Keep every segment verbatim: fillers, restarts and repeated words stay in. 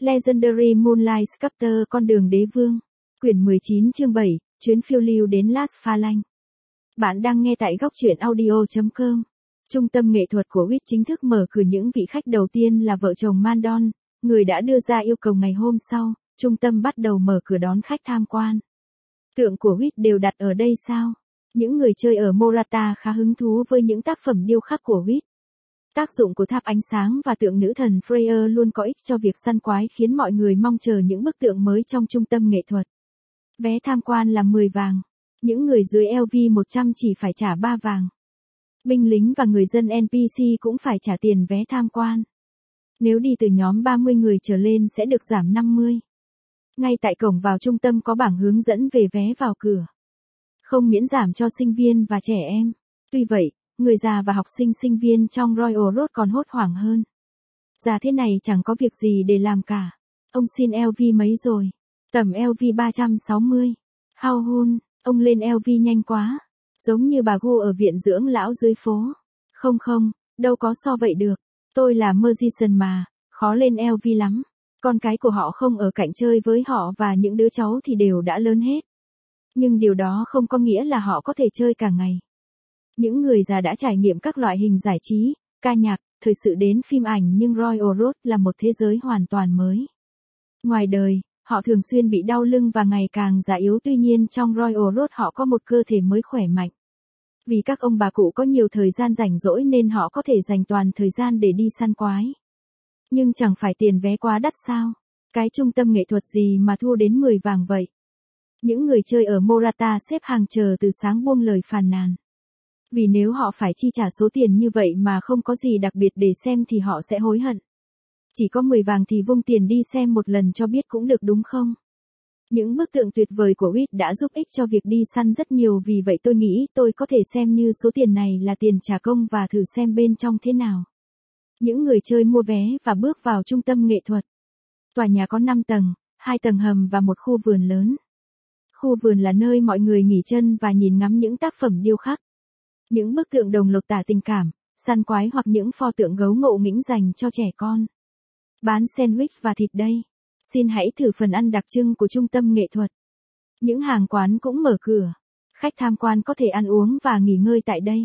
Legendary Moonlight Sculptor Con đường đế vương. Quyển mười chín chương bảy, chuyến phiêu lưu đến Las Phalanx. Bạn đang nghe tại góc truyện audio chấm com. Trung tâm nghệ thuật của Huýt chính thức mở cửa, những vị khách đầu tiên là vợ chồng Mandon, người đã đưa ra yêu cầu ngày hôm sau, trung tâm bắt đầu mở cửa đón khách tham quan. Tượng của Huýt đều đặt ở đây sao? Những người chơi ở Morata khá hứng thú với những tác phẩm điêu khắc của Huýt. Tác dụng của tháp ánh sáng và tượng nữ thần Freya luôn có ích cho việc săn quái, khiến mọi người mong chờ những bức tượng mới trong trung tâm nghệ thuật. Vé tham quan là mười vàng. Những người dưới L V một trăm chỉ phải trả ba vàng. Binh lính và người dân N P C cũng phải trả tiền vé tham quan. Nếu đi từ nhóm ba mươi người trở lên sẽ được giảm năm mươi. Ngay tại cổng vào trung tâm có bảng hướng dẫn về vé vào cửa. Không miễn giảm cho sinh viên và trẻ em. Tuy vậy, người già và học sinh sinh viên trong Royal Road còn hốt hoảng hơn. Già thế này chẳng có việc gì để làm cả. Ông xin L V mấy rồi? Tầm L V ba trăm sáu mươi. How hun, ông lên L V nhanh quá. Giống như bà Gu ở viện dưỡng lão dưới phố. Không không, đâu có so vậy được. Tôi là Magician mà, khó lên L V lắm. Con cái của họ không ở cạnh chơi với họ và những đứa cháu thì đều đã lớn hết. Nhưng điều đó không có nghĩa là họ có thể chơi cả ngày. Những người già đã trải nghiệm các loại hình giải trí, ca nhạc, thời sự đến phim ảnh, nhưng Royal Road là một thế giới hoàn toàn mới. Ngoài đời, họ thường xuyên bị đau lưng và ngày càng già yếu, tuy nhiên trong Royal Road họ có một cơ thể mới khỏe mạnh. Vì các ông bà cụ có nhiều thời gian rảnh rỗi nên họ có thể dành toàn thời gian để đi săn quái. Nhưng chẳng phải tiền vé quá đắt sao? Cái trung tâm nghệ thuật gì mà thu đến mười vàng vậy? Những người chơi ở Morata xếp hàng chờ từ sáng buông lời phàn nàn. Vì nếu họ phải chi trả số tiền như vậy mà không có gì đặc biệt để xem thì họ sẽ hối hận. Chỉ có mười vàng thì vung tiền đi xem một lần cho biết cũng được đúng không? Những bức tượng tuyệt vời của Huýt đã giúp ích cho việc đi săn rất nhiều, vì vậy tôi nghĩ tôi có thể xem như số tiền này là tiền trả công và thử xem bên trong thế nào. Những người chơi mua vé và bước vào trung tâm nghệ thuật. Tòa nhà có năm tầng, hai tầng hầm và một khu vườn lớn. Khu vườn là nơi mọi người nghỉ chân và nhìn ngắm những tác phẩm điêu khắc. Những bức tượng đồng lột tả tình cảm, săn quái hoặc những pho tượng gấu ngộ nghĩnh dành cho trẻ con. Bán sandwich và thịt đây. Xin hãy thử phần ăn đặc trưng của trung tâm nghệ thuật. Những hàng quán cũng mở cửa. Khách tham quan có thể ăn uống và nghỉ ngơi tại đây.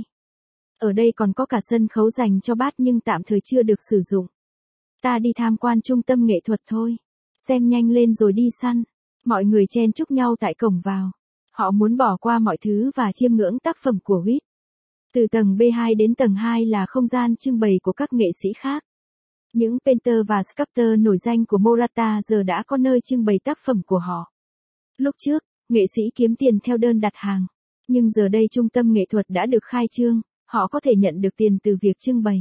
Ở đây còn có cả sân khấu dành cho bát nhưng tạm thời chưa được sử dụng. Ta đi tham quan trung tâm nghệ thuật thôi. Xem nhanh lên rồi đi săn. Mọi người chen chúc nhau tại cổng vào. Họ muốn bỏ qua mọi thứ và chiêm ngưỡng tác phẩm của Huýt. Từ tầng B hai đến tầng hai là không gian trưng bày của các nghệ sĩ khác. Những painter và sculptor nổi danh của Morata giờ đã có nơi trưng bày tác phẩm của họ. Lúc trước, nghệ sĩ kiếm tiền theo đơn đặt hàng. Nhưng giờ đây trung tâm nghệ thuật đã được khai trương, họ có thể nhận được tiền từ việc trưng bày.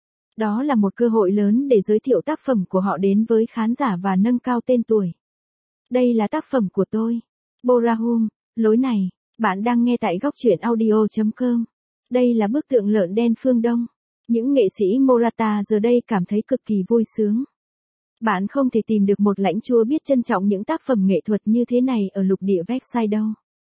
Đó là một cơ hội lớn để giới thiệu tác phẩm của họ đến với khán giả và nâng cao tên tuổi. Đây là tác phẩm của tôi. Borahum, lối này. Bạn đang nghe tại góc truyện audio chấm com. Đây là bức tượng lợn đen phương Đông. Những nghệ sĩ Morata giờ đây cảm thấy cực kỳ vui sướng. Bạn không thể tìm được một lãnh chúa biết trân trọng những tác phẩm nghệ thuật như thế này ở lục địa Vexai đâu.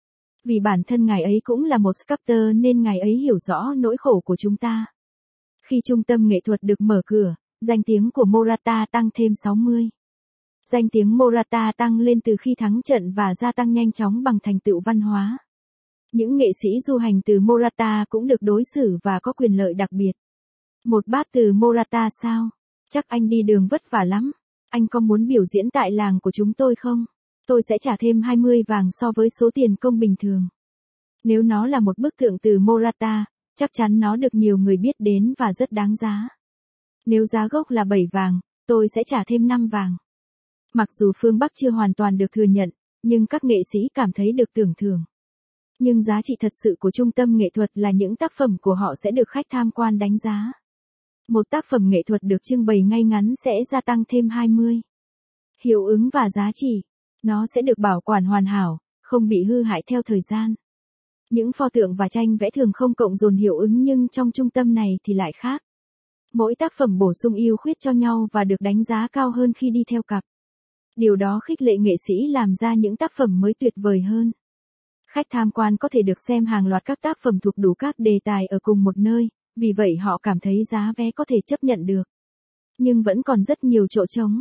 Vì bản thân ngài ấy cũng là một sculptor nên ngài ấy hiểu rõ nỗi khổ của chúng ta. Khi trung tâm nghệ thuật được mở cửa, danh tiếng của Morata tăng thêm sáu mươi. Danh tiếng Morata tăng lên từ khi thắng trận và gia tăng nhanh chóng bằng thành tựu văn hóa. Những nghệ sĩ du hành từ Morata cũng được đối xử và có quyền lợi đặc biệt. Một bát từ Morata sao? Chắc anh đi đường vất vả lắm. Anh có muốn biểu diễn tại làng của chúng tôi không? Tôi sẽ trả thêm hai mươi vàng so với số tiền công bình thường. Nếu nó là một bức tượng từ Morata, chắc chắn nó được nhiều người biết đến và rất đáng giá. Nếu giá gốc là bảy vàng, tôi sẽ trả thêm năm vàng. Mặc dù phương Bắc chưa hoàn toàn được thừa nhận, nhưng các nghệ sĩ cảm thấy được tưởng thưởng. Nhưng giá trị thật sự của trung tâm nghệ thuật là những tác phẩm của họ sẽ được khách tham quan đánh giá. Một tác phẩm nghệ thuật được trưng bày ngay ngắn sẽ gia tăng thêm hai mươi. Hiệu ứng và giá trị. Nó sẽ được bảo quản hoàn hảo, không bị hư hại theo thời gian. Những pho tượng và tranh vẽ thường không cộng dồn hiệu ứng, nhưng trong trung tâm này thì lại khác. Mỗi tác phẩm bổ sung ưu khuyết cho nhau và được đánh giá cao hơn khi đi theo cặp. Điều đó khích lệ nghệ sĩ làm ra những tác phẩm mới tuyệt vời hơn. Khách tham quan có thể được xem hàng loạt các tác phẩm thuộc đủ các đề tài ở cùng một nơi, vì vậy họ cảm thấy giá vé có thể chấp nhận được. Nhưng vẫn còn rất nhiều chỗ trống.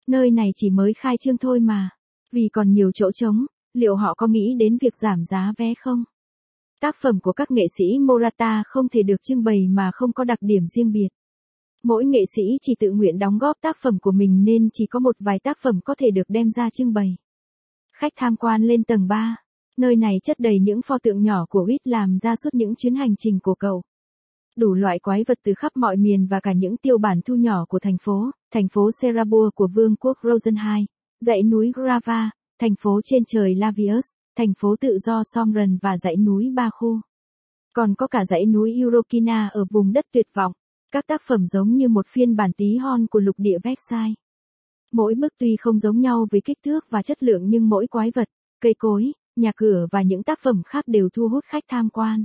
Nơi này chỉ mới khai trương thôi mà. Vì còn nhiều chỗ trống, liệu họ có nghĩ đến việc giảm giá vé không? Tác phẩm của các nghệ sĩ Morata không thể được trưng bày mà không có đặc điểm riêng biệt. Mỗi nghệ sĩ chỉ tự nguyện đóng góp tác phẩm của mình nên chỉ có một vài tác phẩm có thể được đem ra trưng bày. Khách tham quan lên tầng ba. Nơi này chất đầy những pho tượng nhỏ của Whit làm ra suốt những chuyến hành trình của cậu. Đủ loại quái vật từ khắp mọi miền và cả những tiêu bản thu nhỏ của thành phố, thành phố Serabur của vương quốc Rosenheim, dãy núi Grava, thành phố trên trời Lavius, thành phố tự do Somren và dãy núi Baku. Còn có cả dãy núi Eurokina ở vùng đất tuyệt vọng. Các tác phẩm giống như một phiên bản tí hon của lục địa Versailles. Mỗi bức tuy không giống nhau về kích thước và chất lượng nhưng mỗi quái vật, cây cối, nhà cửa và những tác phẩm khác đều thu hút khách tham quan.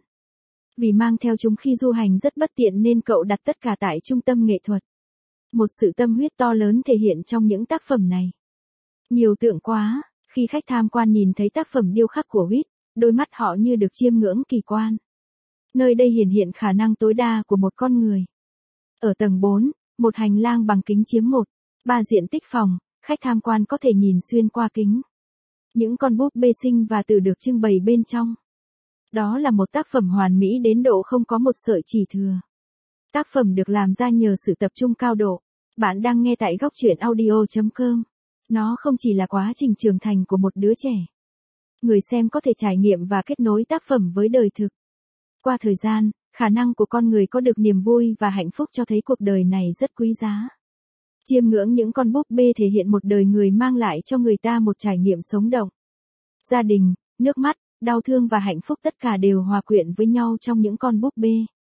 Vì mang theo chúng khi du hành rất bất tiện nên cậu đặt tất cả tại trung tâm nghệ thuật. Một sự tâm huyết to lớn thể hiện trong những tác phẩm này. Nhiều tượng quá, khi khách tham quan nhìn thấy tác phẩm điêu khắc của Whit, đôi mắt họ như được chiêm ngưỡng kỳ quan. Nơi đây hiển hiện khả năng tối đa của một con người. Ở tầng bốn, một hành lang bằng kính chiếm một, ba diện tích phòng, khách tham quan có thể nhìn xuyên qua kính. Những con búp bê sinh và từ được trưng bày bên trong. Đó là một tác phẩm hoàn mỹ đến độ không có một sợi chỉ thừa. Tác phẩm được làm ra nhờ sự tập trung cao độ. Bạn đang nghe tại góc truyện audio chấm com. Nó không chỉ là quá trình trưởng thành của một đứa trẻ. Người xem có thể trải nghiệm và kết nối tác phẩm với đời thực. Qua thời gian, khả năng của con người có được niềm vui và hạnh phúc cho thấy cuộc đời này rất quý giá. Chiêm ngưỡng những con búp bê thể hiện một đời người mang lại cho người ta một trải nghiệm sống động. Gia đình, nước mắt, đau thương và hạnh phúc tất cả đều hòa quyện với nhau trong những con búp bê.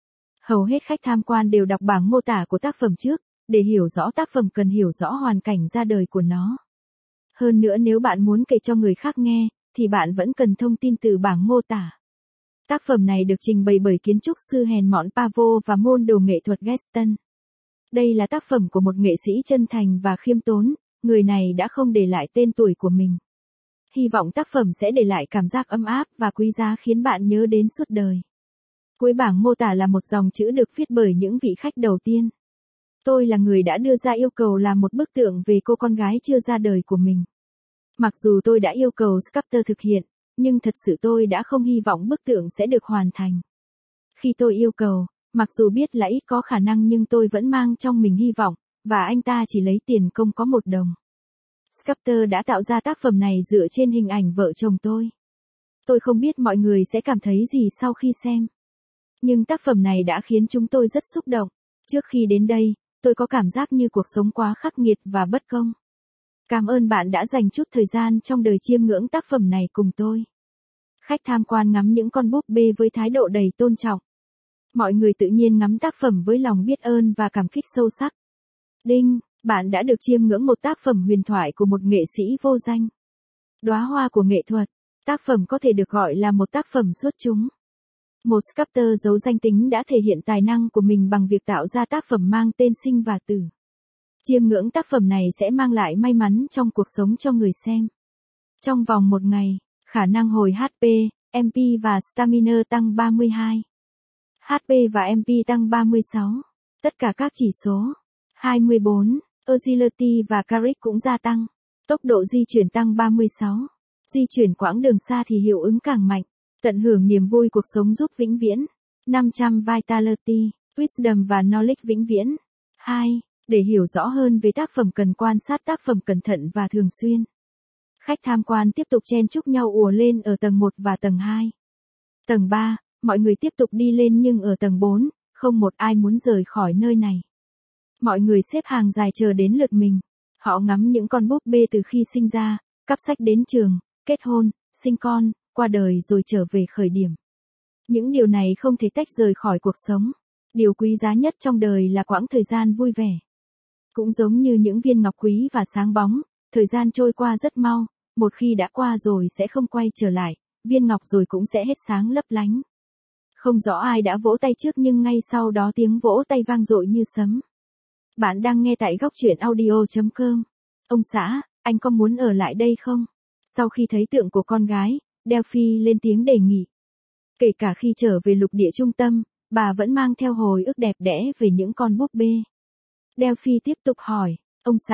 Hầu hết khách tham quan đều đọc bảng mô tả của tác phẩm trước, để hiểu rõ tác phẩm cần hiểu rõ hoàn cảnh ra đời của nó. Hơn nữa nếu bạn muốn kể cho người khác nghe, thì bạn vẫn cần thông tin từ bảng mô tả. Tác phẩm này được trình bày bởi kiến trúc sư hèn mọn Pavo và môn đồ nghệ thuật Geston. Đây là tác phẩm của một nghệ sĩ chân thành và khiêm tốn, người này đã không để lại tên tuổi của mình. Hy vọng tác phẩm sẽ để lại cảm giác ấm áp và quý giá khiến bạn nhớ đến suốt đời. Cuối bảng mô tả là một dòng chữ được viết bởi những vị khách đầu tiên. Tôi là người đã đưa ra yêu cầu làm một bức tượng về cô con gái chưa ra đời của mình. Mặc dù tôi đã yêu cầu sculptor thực hiện, nhưng thật sự tôi đã không hy vọng bức tượng sẽ được hoàn thành. Khi tôi yêu cầu, mặc dù biết là ít có khả năng nhưng tôi vẫn mang trong mình hy vọng, và anh ta chỉ lấy tiền công có một đồng. Sculptor đã tạo ra tác phẩm này dựa trên hình ảnh vợ chồng tôi. Tôi không biết mọi người sẽ cảm thấy gì sau khi xem. Nhưng tác phẩm này đã khiến chúng tôi rất xúc động. Trước khi đến đây, tôi có cảm giác như cuộc sống quá khắc nghiệt và bất công. Cảm ơn bạn đã dành chút thời gian trong đời chiêm ngưỡng tác phẩm này cùng tôi. Khách tham quan ngắm những con búp bê với thái độ đầy tôn trọng. Mọi người tự nhiên ngắm tác phẩm với lòng biết ơn và cảm kích sâu sắc. Đinh, bạn đã được chiêm ngưỡng một tác phẩm huyền thoại của một nghệ sĩ vô danh. Đóa hoa của nghệ thuật. Tác phẩm có thể được gọi là một tác phẩm xuất chúng. Một sculptor giấu danh tính đã thể hiện tài năng của mình bằng việc tạo ra tác phẩm mang tên sinh và tử. Chiêm ngưỡng tác phẩm này sẽ mang lại may mắn trong cuộc sống cho người xem. Trong vòng một ngày, khả năng hồi hát pê, em pê và stamina tăng ba mươi hai. hát pê và em pê tăng ba mươi sáu. Tất cả các chỉ số. hai mươi bốn. Agility và Carrick cũng gia tăng. Tốc độ di chuyển tăng ba mươi sáu. Di chuyển quãng đường xa thì hiệu ứng càng mạnh. Tận hưởng niềm vui cuộc sống giúp vĩnh viễn. năm trăm Vitality, Wisdom và Knowledge vĩnh viễn. hai. Để hiểu rõ hơn về tác phẩm cần quan sát tác phẩm cẩn thận và thường xuyên. Khách tham quan tiếp tục chen chúc nhau ùa lên ở tầng một và tầng hai. Tầng ba, mọi người tiếp tục đi lên nhưng ở tầng bốn, không một ai muốn rời khỏi nơi này. Mọi người xếp hàng dài chờ đến lượt mình. Họ ngắm những con búp bê từ khi sinh ra, cắp sách đến trường, kết hôn, sinh con, qua đời rồi trở về khởi điểm. Những điều này không thể tách rời khỏi cuộc sống. Điều quý giá nhất trong đời là quãng thời gian vui vẻ. Cũng giống như những viên ngọc quý và sáng bóng, thời gian trôi qua rất mau, một khi đã qua rồi sẽ không quay trở lại, viên ngọc rồi cũng sẽ hết sáng lấp lánh. Không rõ ai đã vỗ tay trước nhưng ngay sau đó tiếng vỗ tay vang dội như sấm. Bạn đang nghe tại góc truyện audio chấm com. Ông xã, anh có muốn ở lại đây không? Sau khi thấy tượng của con gái, Delphi lên tiếng đề nghị. Kể cả khi trở về lục địa trung tâm, bà vẫn mang theo hồi ức đẹp đẽ về những con búp bê. Delphi tiếp tục hỏi, ông xã,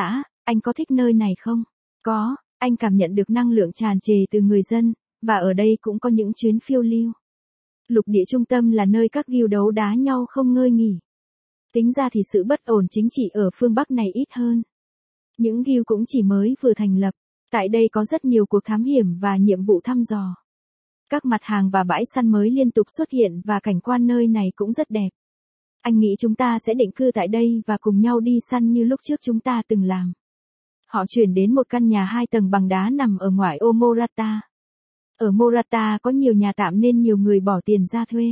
Anh có thích nơi này không? Có, anh cảm nhận được năng lượng tràn trề từ người dân, và ở đây cũng có những chuyến phiêu lưu. Lục địa trung tâm là nơi các guild đấu đá nhau không ngơi nghỉ. Tính ra thì sự bất ổn chính trị ở phương Bắc này ít hơn. Những guild cũng chỉ mới vừa thành lập, tại đây có rất nhiều cuộc thám hiểm và nhiệm vụ thăm dò. Các mặt hàng và bãi săn mới liên tục xuất hiện và cảnh quan nơi này cũng rất đẹp. Anh nghĩ chúng ta sẽ định cư tại đây và cùng nhau đi săn như lúc trước chúng ta từng làm. Họ chuyển đến một căn nhà hai tầng bằng đá nằm ở ngoại ô Morata. Ở Morata có nhiều nhà tạm nên nhiều người bỏ tiền ra thuê.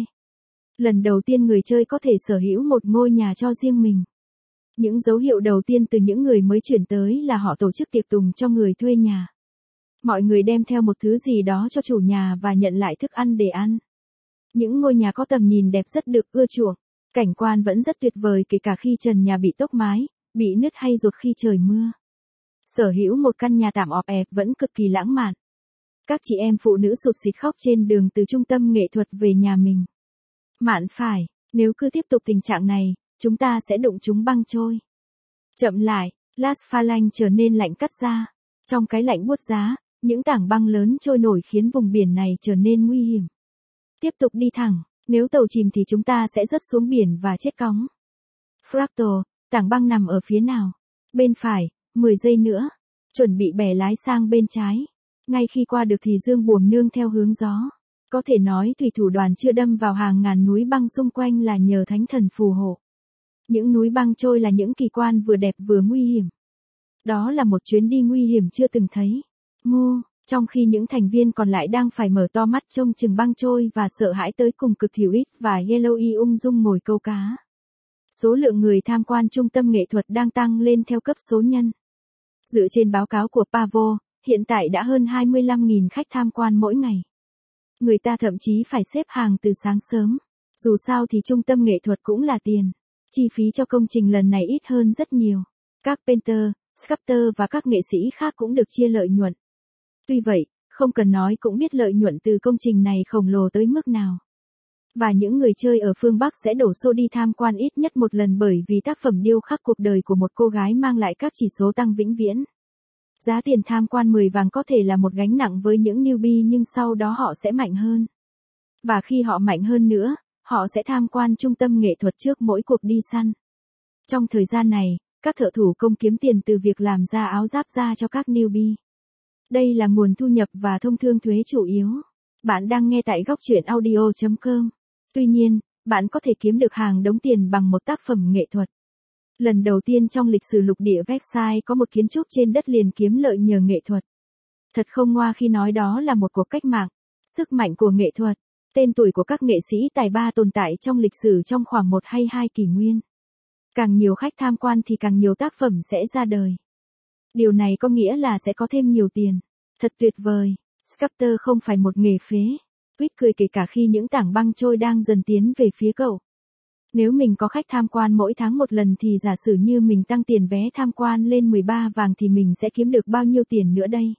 Lần đầu tiên người chơi có thể sở hữu một ngôi nhà cho riêng mình. Những dấu hiệu đầu tiên từ những người mới chuyển tới là họ tổ chức tiệc tùng cho người thuê nhà. Mọi người đem theo một thứ gì đó cho chủ nhà và nhận lại thức ăn để ăn. Những ngôi nhà có tầm nhìn đẹp rất được ưa chuộng. Cảnh quan vẫn rất tuyệt vời kể cả khi trần nhà bị tốc mái, bị nứt hay rột khi trời mưa. Sở hữu một căn nhà tạm ọp ẹp vẫn cực kỳ lãng mạn. Các chị em phụ nữ sụt sịt khóc trên đường từ trung tâm nghệ thuật về nhà mình. Mạn phải, nếu cứ tiếp tục tình trạng này, chúng ta sẽ đụng chúng băng trôi. Chậm lại, Las Phalanx trở nên lạnh cắt da. Trong cái lạnh buốt giá, những tảng băng lớn trôi nổi khiến vùng biển này trở nên nguy hiểm. Tiếp tục đi thẳng, nếu tàu chìm thì chúng ta sẽ rớt xuống biển và chết cóng. Fractal, tảng băng nằm ở phía nào? Bên phải, mười giây nữa. Chuẩn bị bẻ lái sang bên trái. Ngay khi qua được thì dương buồm nương theo hướng gió. Có thể nói thủy thủ đoàn chưa đâm vào hàng ngàn núi băng xung quanh là nhờ thánh thần phù hộ. Những núi băng trôi là những kỳ quan vừa đẹp vừa nguy hiểm. Đó là một chuyến đi nguy hiểm chưa từng thấy. Mô, trong khi những thành viên còn lại đang phải mở to mắt trông chừng băng trôi và sợ hãi tới cùng cực thì Ít và Yellowy ung dung ngồi câu cá. Số lượng người tham quan trung tâm nghệ thuật đang tăng lên theo cấp số nhân. Dựa trên báo cáo của Pavo, hiện tại đã hơn hai mươi lăm nghìn khách tham quan mỗi ngày. Người ta thậm chí phải xếp hàng từ sáng sớm. Dù sao thì trung tâm nghệ thuật cũng là tiền. Chi phí cho công trình lần này ít hơn rất nhiều. Các painter, sculptor và các nghệ sĩ khác cũng được chia lợi nhuận. Tuy vậy, không cần nói cũng biết lợi nhuận từ công trình này khổng lồ tới mức nào. Và những người chơi ở phương Bắc sẽ đổ xô đi tham quan ít nhất một lần bởi vì tác phẩm điêu khắc cuộc đời của một cô gái mang lại các chỉ số tăng vĩnh viễn. Giá tiền tham quan mười vàng có thể là một gánh nặng với những newbie nhưng sau đó họ sẽ mạnh hơn. Và khi họ mạnh hơn nữa, họ sẽ tham quan trung tâm nghệ thuật trước mỗi cuộc đi săn. Trong thời gian này, các thợ thủ công kiếm tiền từ việc làm ra áo giáp da cho các newbie. Đây là nguồn thu nhập và thông thương thuế chủ yếu. Bạn đang nghe tại góc truyện audio chấm com. Tuy nhiên, bạn có thể kiếm được hàng đống tiền bằng một tác phẩm nghệ thuật. Lần đầu tiên trong lịch sử lục địa Versailles có một kiến trúc trên đất liền kiếm lợi nhờ nghệ thuật. Thật không ngoa khi nói đó là một cuộc cách mạng. Sức mạnh của nghệ thuật. Tên tuổi của các nghệ sĩ tài ba tồn tại trong lịch sử trong khoảng một hay hai kỷ nguyên. Càng nhiều khách tham quan thì càng nhiều tác phẩm sẽ ra đời. Điều này có nghĩa là sẽ có thêm nhiều tiền. Thật tuyệt vời. Sculptor không phải một nghề phế. Quýt cười kể cả khi những tảng băng trôi đang dần tiến về phía cậu. Nếu mình có khách tham quan mỗi tháng một lần thì giả sử như mình tăng tiền vé tham quan lên mười ba vàng thì mình sẽ kiếm được bao nhiêu tiền nữa đây?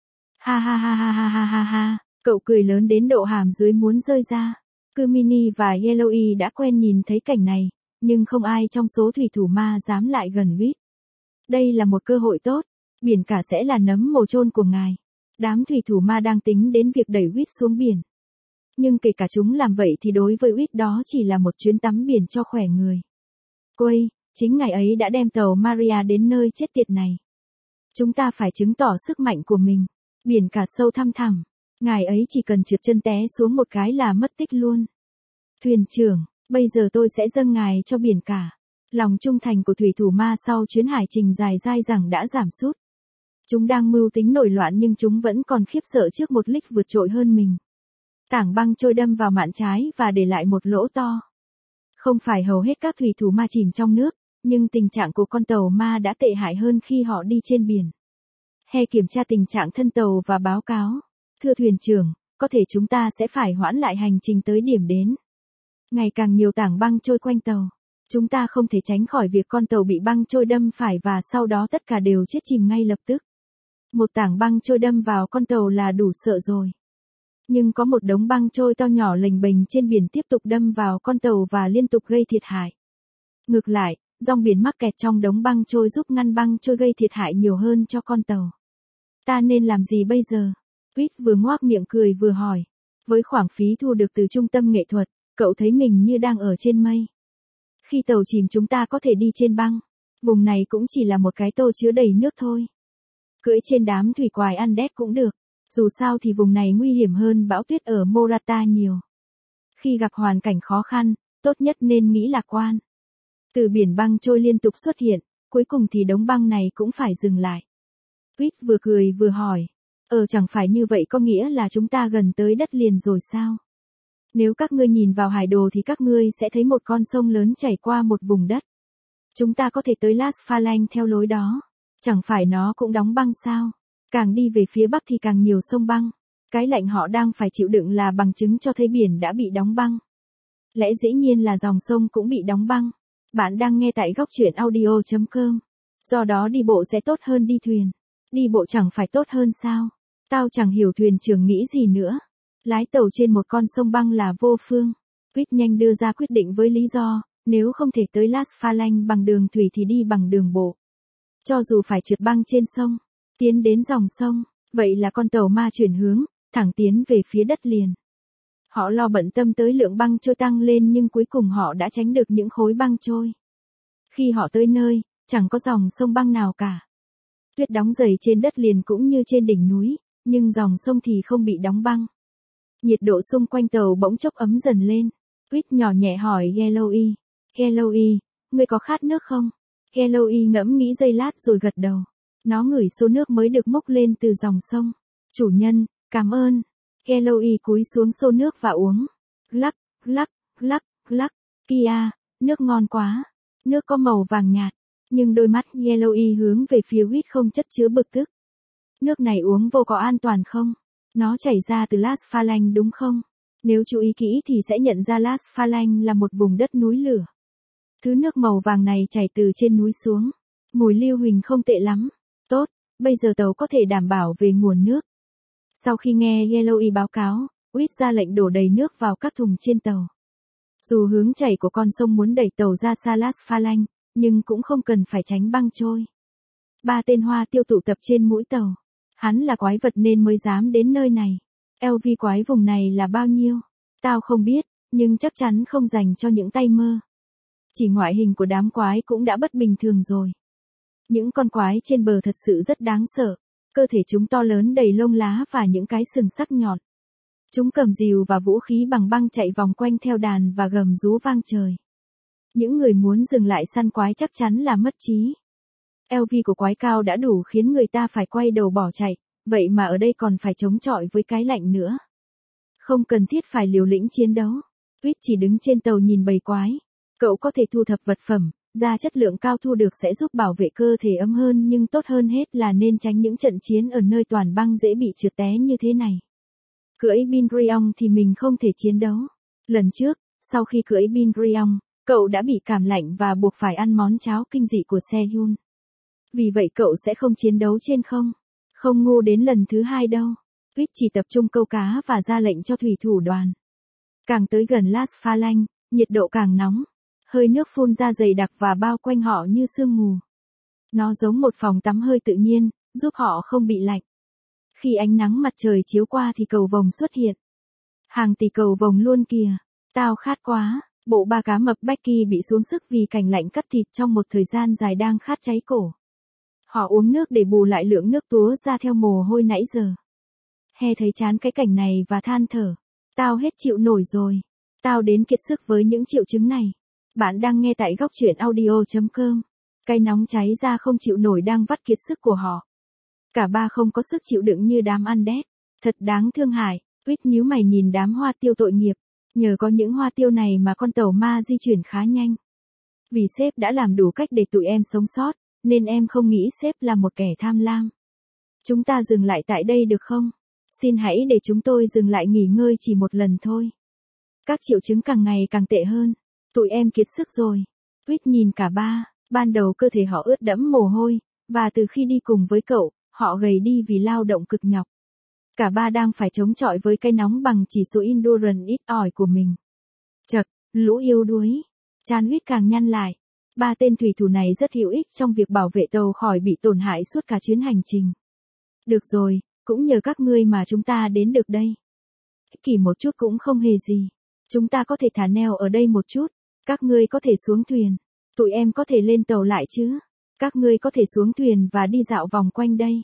Ha ha ha ha ha ha ha ha, cậu cười lớn đến độ hàm dưới muốn rơi ra. Kumini và Yellowy đã quen nhìn thấy cảnh này, nhưng không ai trong số thủy thủ ma dám lại gần Quýt. Đây là một cơ hội tốt, biển cả sẽ là nấm mồ chôn của ngài. Đám thủy thủ ma đang tính đến việc đẩy Quýt xuống biển. Nhưng kể cả chúng làm vậy thì đối với Quýt đó chỉ là một chuyến tắm biển cho khỏe người. Quay, chính ngày ấy đã đem tàu Maria đến nơi chết tiệt này. Chúng ta phải chứng tỏ sức mạnh của mình. Biển cả sâu thăm thẳm, ngài ấy chỉ cần trượt chân té xuống một cái là mất tích luôn. Thuyền trưởng, bây giờ tôi sẽ dâng ngài cho biển cả. Lòng trung thành của thủy thủ ma sau chuyến hải trình dài dai dẳng đã giảm sút. Chúng đang mưu tính nổi loạn nhưng chúng vẫn còn khiếp sợ trước một lích vượt trội hơn mình. Tảng băng trôi đâm vào mạn trái và để lại một lỗ to. Không phải hầu hết các thủy thủ ma chìm trong nước, nhưng tình trạng của con tàu ma đã tệ hại hơn khi họ đi trên biển. He kiểm tra tình trạng thân tàu và báo cáo. Thưa thuyền trưởng, có thể chúng ta sẽ phải hoãn lại hành trình tới điểm đến. Ngày càng nhiều tảng băng trôi quanh tàu. Chúng ta không thể tránh khỏi việc con tàu bị băng trôi đâm phải và sau đó tất cả đều chết chìm ngay lập tức. Một tảng băng trôi đâm vào con tàu là đủ sợ rồi. Nhưng có một đống băng trôi to nhỏ lềnh bềnh trên biển tiếp tục đâm vào con tàu và liên tục gây thiệt hại. Ngược lại, Rong biển mắc kẹt trong đống băng trôi giúp ngăn băng trôi gây thiệt hại nhiều hơn cho con tàu. Ta nên làm gì bây giờ? Quýt vừa ngoác miệng cười vừa hỏi. Với khoản phí thu được từ trung tâm nghệ thuật, cậu thấy mình như đang ở trên mây. Khi tàu chìm chúng ta có thể đi trên băng. Vùng này cũng chỉ là một cái tô chứa đầy nước thôi. Cưỡi trên đám thủy quái Andes cũng được. Dù sao thì vùng này nguy hiểm hơn bão tuyết ở Morata nhiều. Khi gặp hoàn cảnh khó khăn, tốt nhất nên nghĩ lạc quan. Từ biển băng trôi liên tục xuất hiện, cuối cùng thì đống băng này cũng phải dừng lại. Quýt vừa cười vừa hỏi. Ờ chẳng phải như vậy có nghĩa là chúng ta gần tới đất liền rồi sao? Nếu các ngươi nhìn vào hải đồ thì các ngươi sẽ thấy một con sông lớn chảy qua một vùng đất. Chúng ta có thể tới Las Falange theo lối đó. Chẳng phải nó cũng đóng băng sao? Càng đi về phía bắc thì càng nhiều sông băng. Cái lạnh họ đang phải chịu đựng là bằng chứng cho thấy biển đã bị đóng băng. Lẽ dĩ nhiên là dòng sông cũng bị đóng băng. Bạn đang nghe tại góc truyện audio chấm com. Do đó đi bộ sẽ tốt hơn đi thuyền. Đi bộ chẳng phải tốt hơn sao? Tao chẳng hiểu thuyền trưởng nghĩ gì nữa. Lái tàu trên một con sông băng là vô phương. Quýt nhanh đưa ra quyết định với lý do, nếu không thể tới Las Falange bằng đường thủy thì đi bằng đường bộ. Cho dù phải trượt băng trên sông, tiến đến dòng sông, vậy là con tàu ma chuyển hướng, thẳng tiến về phía đất liền. Họ lo bận tâm tới lượng băng trôi tăng lên nhưng cuối cùng họ đã tránh được những khối băng trôi. Khi họ tới nơi, chẳng có dòng sông băng nào cả. Tuyết đóng dày trên đất liền cũng như trên đỉnh núi, nhưng dòng sông thì không bị đóng băng. Nhiệt độ xung quanh tàu bỗng chốc ấm dần lên. Quýt nhỏ nhẹ hỏi Yellowy. Yellowy, ngươi có khát nước không? Yellowy ngẫm nghĩ giây lát rồi gật đầu. Nó ngửi xô nước mới được múc lên từ dòng sông. Chủ nhân, cảm ơn. Yellowy cúi xuống xô nước và uống. Glắc, glắc, glắc, glắc. Kia, nước ngon quá. Nước có màu vàng nhạt. Nhưng đôi mắt Yellowy hướng về phía Quýt không chất chứa bực tức. Nước này uống vô có an toàn không? Nó chảy ra từ Las Falange đúng không? Nếu chú ý kỹ thì sẽ nhận ra Las Falange là một vùng đất núi lửa. Thứ nước màu vàng này chảy từ trên núi xuống. Mùi lưu huỳnh không tệ lắm. Tốt, bây giờ tàu có thể đảm bảo về nguồn nước. Sau khi nghe Yellowy báo cáo, Quýt ra lệnh đổ đầy nước vào các thùng trên tàu. Dù hướng chảy của con sông muốn đẩy tàu ra xa Las Falange, nhưng cũng không cần phải tránh băng trôi. Ba tên hoa tiêu tụ tập trên mũi tàu. Hắn là quái vật nên mới dám đến nơi này. lờ vê quái vùng này là bao nhiêu? Tao không biết, nhưng chắc chắn không dành cho những tay mơ. Chỉ ngoại hình của đám quái cũng đã bất bình thường rồi. Những con quái trên bờ thật sự rất đáng sợ. Cơ thể chúng to lớn đầy lông lá và những cái sừng sắc nhọn. Chúng cầm rìu và vũ khí bằng băng chạy vòng quanh theo đàn và gầm rú vang trời. Những người muốn dừng lại săn quái chắc chắn là mất trí. lờ vê của quái cao đã đủ khiến người ta phải quay đầu bỏ chạy, vậy mà ở đây còn phải chống chọi với cái lạnh nữa. Không cần thiết phải liều lĩnh chiến đấu. Quýt chỉ đứng trên tàu nhìn bầy quái. Cậu có thể thu thập vật phẩm, ra chất lượng cao thu được sẽ giúp bảo vệ cơ thể ấm hơn nhưng tốt hơn hết là nên tránh những trận chiến ở nơi toàn băng dễ bị trượt té như thế này. Cưỡi Binrion thì mình không thể chiến đấu. Lần trước, sau khi cưỡi Binrion, cậu đã bị cảm lạnh và buộc phải ăn món cháo kinh dị của Sehun. Vì vậy cậu sẽ không chiến đấu trên không. Không ngu đến lần thứ hai đâu. Quýt chỉ tập trung câu cá và ra lệnh cho thủy thủ đoàn. Càng tới gần Las Falange, nhiệt độ càng nóng. Hơi nước phun ra dày đặc và bao quanh họ như sương mù. Nó giống một phòng tắm hơi tự nhiên, giúp họ không bị lạnh. Khi ánh nắng mặt trời chiếu qua thì cầu vồng xuất hiện. Hàng tỷ cầu vồng luôn kìa. Tao khát quá. Bộ ba cá mập Becky bị xuống sức vì cảnh lạnh cắt thịt trong một thời gian dài đang khát cháy cổ. Họ uống nước để bù lại lượng nước túa ra theo mồ hôi nãy giờ. He thấy chán cái cảnh này và than thở. Tao hết chịu nổi rồi. Tao đến kiệt sức với những triệu chứng này. Bạn đang nghe tại góc truyện audio chấm com. Cái nóng cháy ra không chịu nổi đang vắt kiệt sức của họ. Cả ba không có sức chịu đựng như đám Andes. Thật đáng thương hại. Quýt nhíu mày nhìn đám hoa tiêu tội nghiệp. Nhờ có những hoa tiêu này mà con tàu ma di chuyển khá nhanh. Vì sếp đã làm đủ cách để tụi em sống sót, nên em không nghĩ sếp là một kẻ tham lam. Chúng ta dừng lại tại đây được không? Xin hãy để chúng tôi dừng lại nghỉ ngơi chỉ một lần thôi. Các triệu chứng càng ngày càng tệ hơn. Tụi em kiệt sức rồi. Quýt nhìn cả ba, ban đầu cơ thể họ ướt đẫm mồ hôi, và từ khi đi cùng với cậu, họ gầy đi vì lao động cực nhọc. Cả ba đang phải chống chọi với cái nóng bằng chỉ số endurance ít ỏi của mình. Chật, lũ yêu đuối. Trán Quýt càng nhăn lại. Ba tên thủy thủ này rất hữu ích trong việc bảo vệ tàu khỏi bị tổn hại suốt cả chuyến hành trình. Được rồi, cũng nhờ các ngươi mà chúng ta đến được đây. Ích kỷ một chút cũng không hề gì. Chúng ta có thể thả neo ở đây một chút. Các ngươi có thể xuống thuyền. Tụi em có thể lên tàu lại chứ? Các ngươi có thể xuống thuyền và đi dạo vòng quanh đây.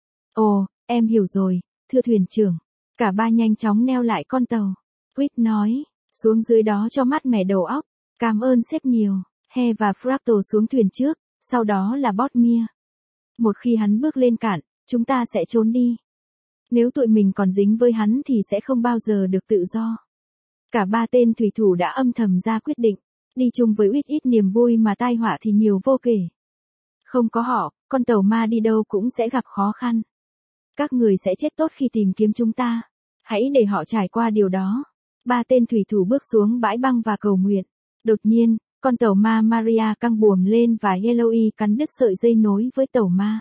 Ồ, em hiểu rồi, thưa thuyền trưởng. Cả ba nhanh chóng neo lại con tàu. Quýt nói, xuống dưới đó cho mát mẻ đầu óc. Cảm ơn sếp nhiều. He và Fractal xuống thuyền trước, sau đó là Botmere. Một khi hắn bước lên cạn, chúng ta sẽ trốn đi. Nếu tụi mình còn dính với hắn thì sẽ không bao giờ được tự do. Cả ba tên thủy thủ đã âm thầm ra quyết định, đi chung với ít ít niềm vui mà tai họa thì nhiều vô kể. Không có họ, con tàu ma đi đâu cũng sẽ gặp khó khăn. Các người sẽ chết tốt khi tìm kiếm chúng ta. Hãy để họ trải qua điều đó. Ba tên thủy thủ bước xuống bãi băng và cầu nguyện. Đột nhiên, con tàu ma Maria căng buồm lên và Eloy cắn đứt sợi dây nối với tàu ma.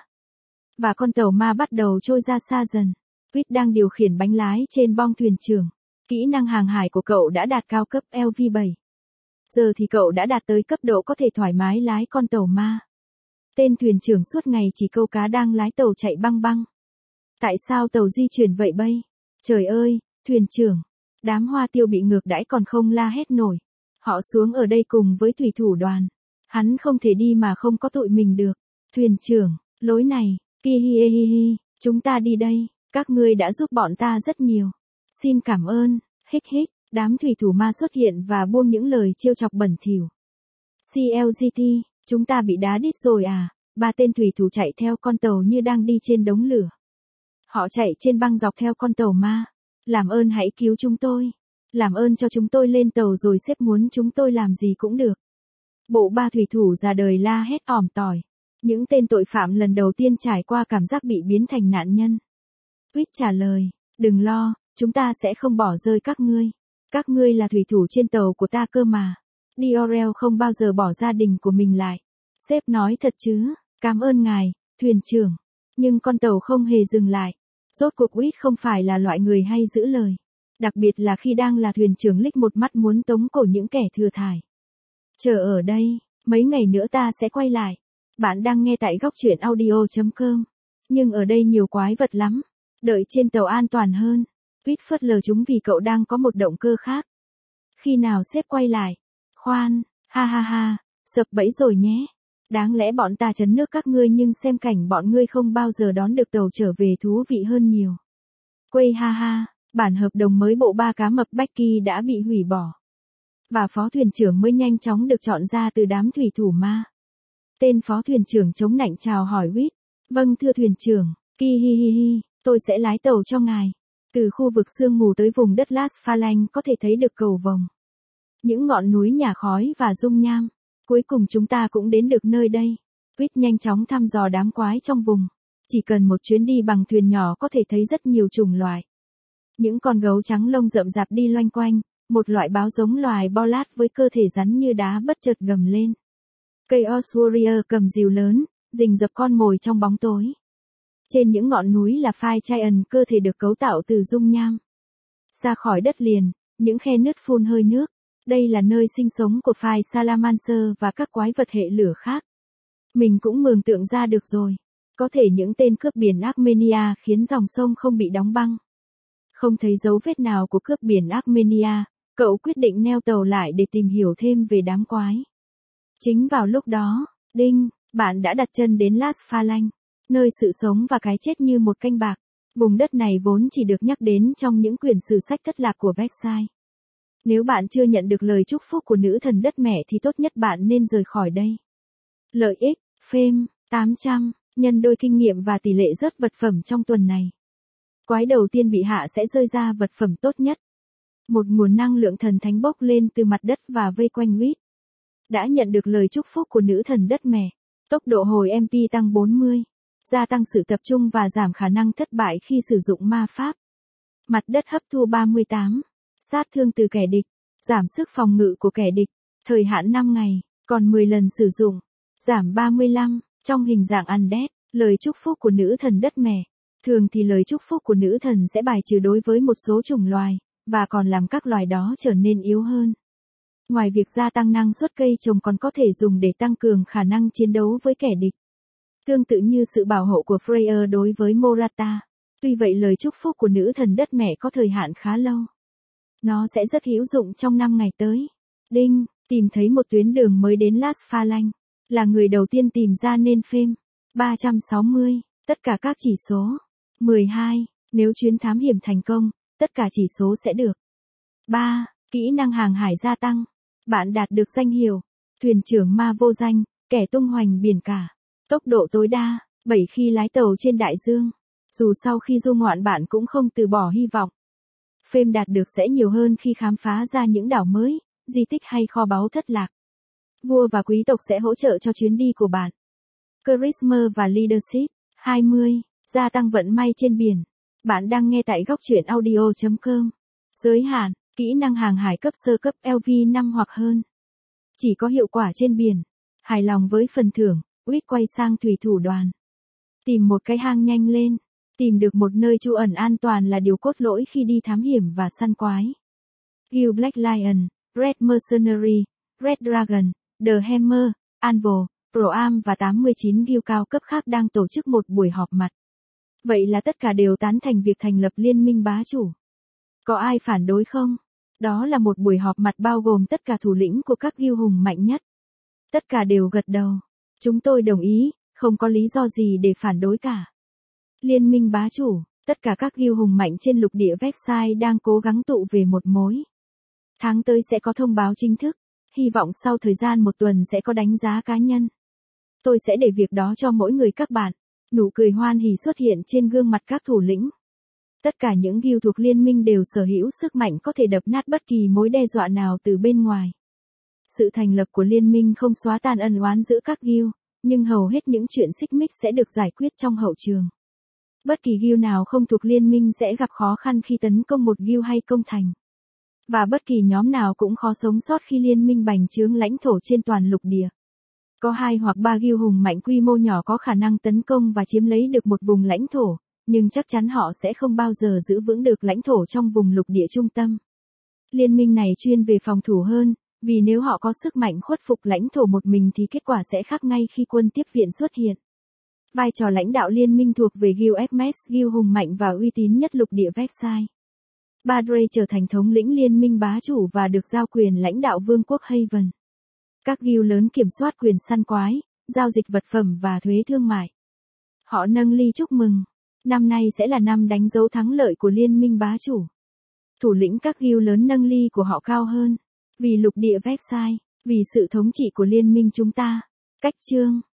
Và con tàu ma bắt đầu trôi ra xa dần. Quýt đang điều khiển bánh lái trên bong thuyền trưởng. Kỹ năng hàng hải của cậu đã đạt cao cấp L V bảy. Giờ thì cậu đã đạt tới cấp độ có thể thoải mái lái con tàu ma. Tên thuyền trưởng suốt ngày chỉ câu cá đang lái tàu chạy băng băng. Tại sao tàu di chuyển vậy bây? Trời ơi, thuyền trưởng. Đám hoa tiêu bị ngược đãi còn không la hét nổi. Họ xuống ở đây cùng với thủy thủ đoàn. Hắn không thể đi mà không có tụi mình được. Thuyền trưởng, lối này, ki hi hi hi, chúng ta đi đây. Các ngươi đã giúp bọn ta rất nhiều. Xin cảm ơn, hích hích. Đám thủy thủ ma xuất hiện và buông những lời trêu chọc bẩn thỉu. xê lờ giê tê, chúng ta bị đá đít rồi à? Ba tên thủy thủ chạy theo con tàu như đang đi trên đống lửa. Họ chạy trên băng dọc theo con tàu ma. Làm ơn hãy cứu chúng tôi. Làm ơn cho chúng tôi lên tàu rồi sếp muốn chúng tôi làm gì cũng được. Bộ ba thủy thủ già đời la hét ỏm tỏi. Những tên tội phạm lần đầu tiên trải qua cảm giác bị biến thành nạn nhân. Quýt trả lời, đừng lo, chúng ta sẽ không bỏ rơi các ngươi. Các ngươi là thủy thủ trên tàu của ta cơ mà. Diorel không bao giờ bỏ gia đình của mình lại. Sếp nói thật chứ, cảm ơn ngài, thuyền trưởng. Nhưng con tàu không hề dừng lại. Rốt cuộc Quýt không phải là loại người hay giữ lời. Đặc biệt là khi đang là thuyền trưởng lích một mắt muốn tống cổ những kẻ thừa thải. Chờ ở đây, mấy ngày nữa ta sẽ quay lại. Bạn đang nghe tại góc truyện audio chấm com. Nhưng ở đây nhiều quái vật lắm. Đợi trên tàu an toàn hơn. Quýt phớt lờ chúng vì cậu đang có một động cơ khác. Khi nào sếp quay lại? Khoan, ha ha ha, sập bẫy rồi nhé. Đáng lẽ bọn ta trấn nước các ngươi nhưng xem cảnh bọn ngươi không bao giờ đón được tàu trở về thú vị hơn nhiều. Quây ha ha, bản hợp đồng mới bộ ba cá mập Becky đã bị hủy bỏ. Và phó thuyền trưởng mới nhanh chóng được chọn ra từ đám thủy thủ ma. Tên phó thuyền trưởng chống nạnh chào hỏi Quýt. Vâng thưa thuyền trưởng, ki hi hi hi, tôi sẽ lái tàu cho ngài. Từ khu vực sương mù tới vùng đất Las Phalanx có thể thấy được cầu vồng. Những ngọn núi nhả khói và dung nham. Cuối cùng chúng ta cũng đến được nơi đây. Quýt nhanh chóng thăm dò đám quái trong vùng. Chỉ cần một chuyến đi bằng thuyền nhỏ có thể thấy rất nhiều chủng loài. Những con gấu trắng lông rậm rạp đi loanh quanh, một loại báo giống loài bo lát với cơ thể rắn như đá bất chợt gầm lên. Chaos Warrior cầm rìu lớn, rình rập con mồi trong bóng tối. Trên những ngọn núi là Fire Giant cơ thể được cấu tạo từ dung nham. Ra khỏi đất liền, những khe nứt phun hơi nước. Đây là nơi sinh sống của Fire Salamancer và các quái vật hệ lửa khác. Mình cũng mường tượng ra được rồi. Có thể những tên cướp biển Armenia khiến dòng sông không bị đóng băng. Không thấy dấu vết nào của cướp biển Armenia, cậu quyết định neo tàu lại để tìm hiểu thêm về đám quái. Chính vào lúc đó, đinh, bạn đã đặt chân đến Las Phalanx, nơi sự sống và cái chết như một canh bạc. Vùng đất này vốn chỉ được nhắc đến trong những quyển sử sách thất lạc của Versailles. Nếu bạn chưa nhận được lời chúc phúc của nữ thần đất mẹ thì tốt nhất bạn nên rời khỏi đây. Lợi ích, phêm, tám trăm, nhân đôi kinh nghiệm và tỷ lệ rớt vật phẩm trong tuần này. Quái đầu tiên bị hạ sẽ rơi ra vật phẩm tốt nhất. Một nguồn năng lượng thần thánh bốc lên từ mặt đất và vây quanh Quýt. Đã nhận được lời chúc phúc của nữ thần đất mẹ. Tốc độ hồi em pê tăng bốn mươi. Gia tăng sự tập trung và giảm khả năng thất bại khi sử dụng ma pháp. Mặt đất hấp thu ba mươi tám. Sát thương từ kẻ địch. Giảm sức phòng ngự của kẻ địch. Thời hạn năm ngày, còn mười lần sử dụng. Giảm ba mươi lăm, trong hình dạng undead. Lời chúc phúc của nữ thần đất mẹ. Thường thì lời chúc phúc của nữ thần sẽ bài trừ đối với một số chủng loài, và còn làm các loài đó trở nên yếu hơn. Ngoài việc gia tăng năng suất cây trồng còn có thể dùng để tăng cường khả năng chiến đấu với kẻ địch. Tương tự như sự bảo hộ của Freyr đối với Morata. Tuy vậy lời chúc phúc của nữ thần đất mẹ có thời hạn khá lâu. Nó sẽ rất hữu dụng trong năm ngày tới. Đinh, tìm thấy một tuyến đường mới đến Las Phalanx. Là người đầu tiên tìm ra nên phêm. ba trăm sáu mươi. Tất cả các chỉ số. mười hai. Nếu chuyến thám hiểm thành công, tất cả chỉ số sẽ được. ba. Kỹ năng hàng hải gia tăng. Bạn đạt được danh hiệu. Thuyền trưởng ma vô danh, kẻ tung hoành biển cả. Tốc độ tối đa, bảy khi lái tàu trên đại dương. Dù sau khi du ngoạn bạn cũng không từ bỏ hy vọng. Phêm đạt được sẽ nhiều hơn khi khám phá ra những đảo mới, di tích hay kho báu thất lạc. Vua và quý tộc sẽ hỗ trợ cho chuyến đi của bạn. Charisma và Leadership. hai mươi. Gia tăng vận may trên biển. Bạn đang nghe tại góc truyện audio chấm com. Giới hạn, kỹ năng hàng hải cấp sơ cấp L V năm hoặc hơn. Chỉ có hiệu quả trên biển. Hài lòng với phần thưởng, Uyết quay sang thủy thủ đoàn. Tìm một cái hang nhanh lên. Tìm được một nơi trú ẩn an toàn là điều cốt lõi khi đi thám hiểm và săn quái. Guild Black Lion, Red Mercenary, Red Dragon, The Hammer, Anvil, Pro-Am và tám mươi chín guild cao cấp khác đang tổ chức một buổi họp mặt. Vậy là tất cả đều tán thành việc thành lập liên minh bá chủ. Có ai phản đối không? Đó là một buổi họp mặt bao gồm tất cả thủ lĩnh của các guild hùng mạnh nhất. Tất cả đều gật đầu. Chúng tôi đồng ý, không có lý do gì để phản đối cả. Liên minh bá chủ, tất cả các guild hùng mạnh trên lục địa Versailles đang cố gắng tụ về một mối. Tháng tới sẽ có thông báo chính thức, hy vọng sau thời gian một tuần sẽ có đánh giá cá nhân. Tôi sẽ để việc đó cho mỗi người các bạn. Nụ cười hoan hỉ xuất hiện trên gương mặt các thủ lĩnh. Tất cả những guild thuộc liên minh đều sở hữu sức mạnh có thể đập nát bất kỳ mối đe dọa nào từ bên ngoài. Sự thành lập của liên minh không xóa tan ân oán giữa các guild, nhưng hầu hết những chuyện xích mích sẽ được giải quyết trong hậu trường. Bất kỳ guild nào không thuộc liên minh sẽ gặp khó khăn khi tấn công một guild hay công thành. Và bất kỳ nhóm nào cũng khó sống sót khi liên minh bành trướng lãnh thổ trên toàn lục địa. Có hai hoặc ba guild hùng mạnh quy mô nhỏ có khả năng tấn công và chiếm lấy được một vùng lãnh thổ, nhưng chắc chắn họ sẽ không bao giờ giữ vững được lãnh thổ trong vùng lục địa trung tâm. Liên minh này chuyên về phòng thủ hơn, vì nếu họ có sức mạnh khuất phục lãnh thổ một mình thì kết quả sẽ khác ngay khi quân tiếp viện xuất hiện. Vai trò lãnh đạo liên minh thuộc về Guild Hermes, guild hùng mạnh và uy tín nhất lục địa Versailles. Badre trở thành thống lĩnh liên minh bá chủ và được giao quyền lãnh đạo vương quốc Haven. Các guild lớn kiểm soát quyền săn quái, giao dịch vật phẩm và thuế thương mại. Họ nâng ly chúc mừng. Năm nay sẽ là năm đánh dấu thắng lợi của liên minh bá chủ. Thủ lĩnh các guild lớn nâng ly của họ cao hơn. Vì lục địa Versailles, vì sự thống trị của liên minh chúng ta. Cách chương